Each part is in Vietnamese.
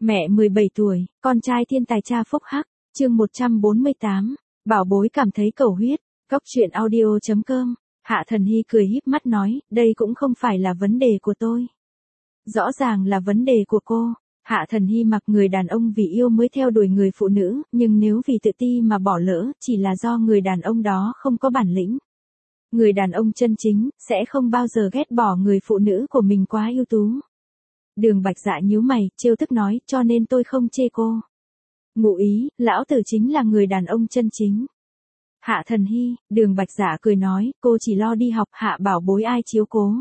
Mẹ 17 tuổi, con trai thiên tài cha phúc hắc, chương 148, bảo bối cảm thấy cầu huyết, góc truyện audio.com, Hạ Thần Hy cười híp mắt nói, đây cũng không phải là vấn đề của tôi. Rõ ràng là vấn đề của cô. Hạ Thần Hy mặc người đàn ông vì yêu mới theo đuổi người phụ nữ, nhưng nếu vì tự ti mà bỏ lỡ, chỉ là do người đàn ông đó không có bản lĩnh. Người đàn ông chân chính, sẽ không bao giờ ghét bỏ người phụ nữ của mình quá ưu tú. Đường Bạch Dạ nhíu mày, trêu tức nói, cho nên tôi không chê cô. Ngụ ý, lão tử chính là người đàn ông chân chính. Hạ Thần Hy, Đường Bạch Dạ cười nói, cô chỉ lo đi học, Hạ bảo bối ai chiếu cố.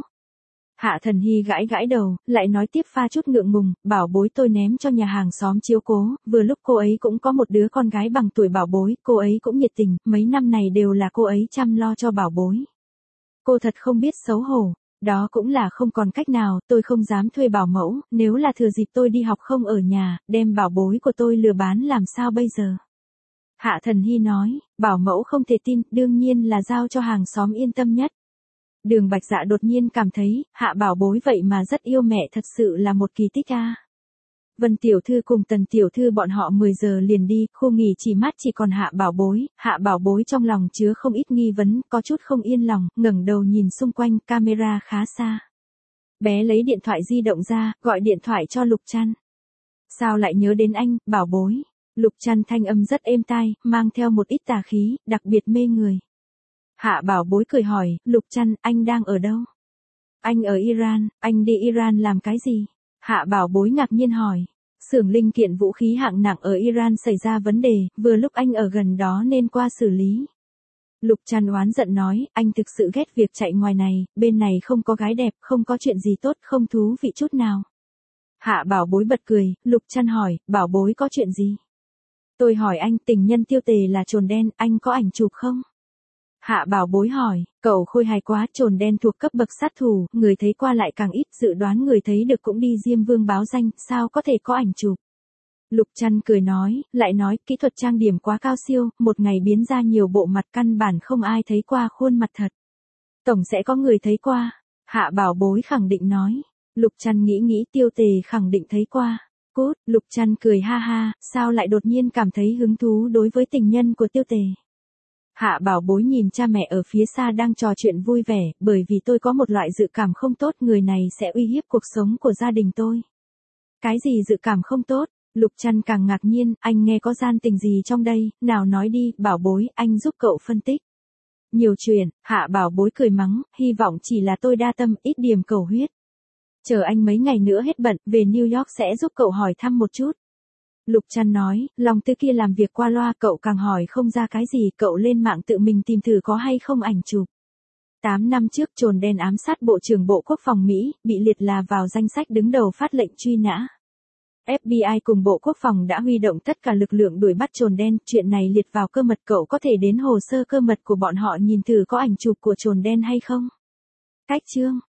Hạ Thần Hy gãi gãi đầu, lại nói tiếp pha chút ngượng ngùng, bảo bối tôi ném cho nhà hàng xóm chiếu cố, vừa lúc cô ấy cũng có một đứa con gái bằng tuổi bảo bối, cô ấy cũng nhiệt tình, mấy năm này đều là cô ấy chăm lo cho bảo bối. Cô thật không biết xấu hổ, đó cũng là không còn cách nào, tôi không dám thuê bảo mẫu, nếu là thừa dịp tôi đi học không ở nhà, đem bảo bối của tôi lừa bán làm sao bây giờ. Hạ Thần Hy nói, bảo mẫu không thể tin, đương nhiên là giao cho hàng xóm yên tâm nhất. Đường Bạch Dạ đột nhiên cảm thấy, Hạ bảo bối vậy mà rất yêu mẹ thật sự là một kỳ tích a. Vân tiểu thư cùng Tần tiểu thư bọn họ 10 giờ liền đi, khu nghỉ chỉ mát chỉ còn Hạ bảo bối trong lòng chứa không ít nghi vấn, có chút không yên lòng, ngẩng đầu nhìn xung quanh, camera khá xa. Bé lấy điện thoại di động ra, gọi điện thoại cho Lục Trăn. Sao lại nhớ đến anh, bảo bối? Lục Trăn thanh âm rất êm tai, mang theo một ít tà khí, đặc biệt mê người. Hạ bảo bối cười hỏi, Lục Trăn, anh đang ở đâu? Anh ở Iran, anh đi Iran làm cái gì? Hạ bảo bối ngạc nhiên hỏi. Xưởng linh kiện vũ khí hạng nặng ở Iran xảy ra vấn đề, vừa lúc anh ở gần đó nên qua xử lý. Lục Trăn oán giận nói, anh thực sự ghét việc chạy ngoài này, bên này không có gái đẹp, không có chuyện gì tốt, không thú vị chút nào. Hạ bảo bối bật cười, Lục Trăn hỏi, bảo bối có chuyện gì? Tôi hỏi anh, tình nhân Tiêu Tề là Trồn Đen, anh có ảnh chụp không? Hạ bảo bối hỏi, cậu khôi hài quá, Trồn Đen thuộc cấp bậc sát thủ, người thấy qua lại càng ít, dự đoán người thấy được cũng đi Diêm Vương báo danh, sao có thể có ảnh chụp? Lục Trăn cười nói, lại nói, kỹ thuật trang điểm quá cao siêu, một ngày biến ra nhiều bộ mặt căn bản không ai thấy qua khuôn mặt thật. Tổng sẽ có người thấy qua. Hạ bảo bối khẳng định nói. Lục Trăn nghĩ Tiêu Tề khẳng định thấy qua. Cút, Lục Trăn cười ha ha, sao lại đột nhiên cảm thấy hứng thú đối với tình nhân của Tiêu Tề. Hạ bảo bối nhìn cha mẹ ở phía xa đang trò chuyện vui vẻ, bởi vì tôi có một loại dự cảm không tốt, người này sẽ uy hiếp cuộc sống của gia đình tôi. Cái gì dự cảm không tốt? Lục Trăn càng ngạc nhiên, anh nghe có gian tình gì trong đây, nào nói đi, bảo bối, anh giúp cậu phân tích. Nhiều chuyện, Hạ bảo bối cười mắng, hy vọng chỉ là tôi đa tâm, ít điểm cầu huyết. Chờ anh mấy ngày nữa hết bận, về New York sẽ giúp cậu hỏi thăm một chút. Lục Trăn nói, lòng tư kia làm việc qua loa, cậu càng hỏi không ra cái gì, cậu lên mạng tự mình tìm thử có hay không ảnh chụp. 8 năm trước Trồn Đen ám sát Bộ trưởng Bộ Quốc phòng Mỹ, bị liệt là vào danh sách đứng đầu phát lệnh truy nã. FBI cùng Bộ Quốc phòng đã huy động tất cả lực lượng đuổi bắt Trồn Đen, chuyện này liệt vào cơ mật, cậu có thể đến hồ sơ cơ mật của bọn họ nhìn thử có ảnh chụp của Trồn Đen hay không. Cách chương,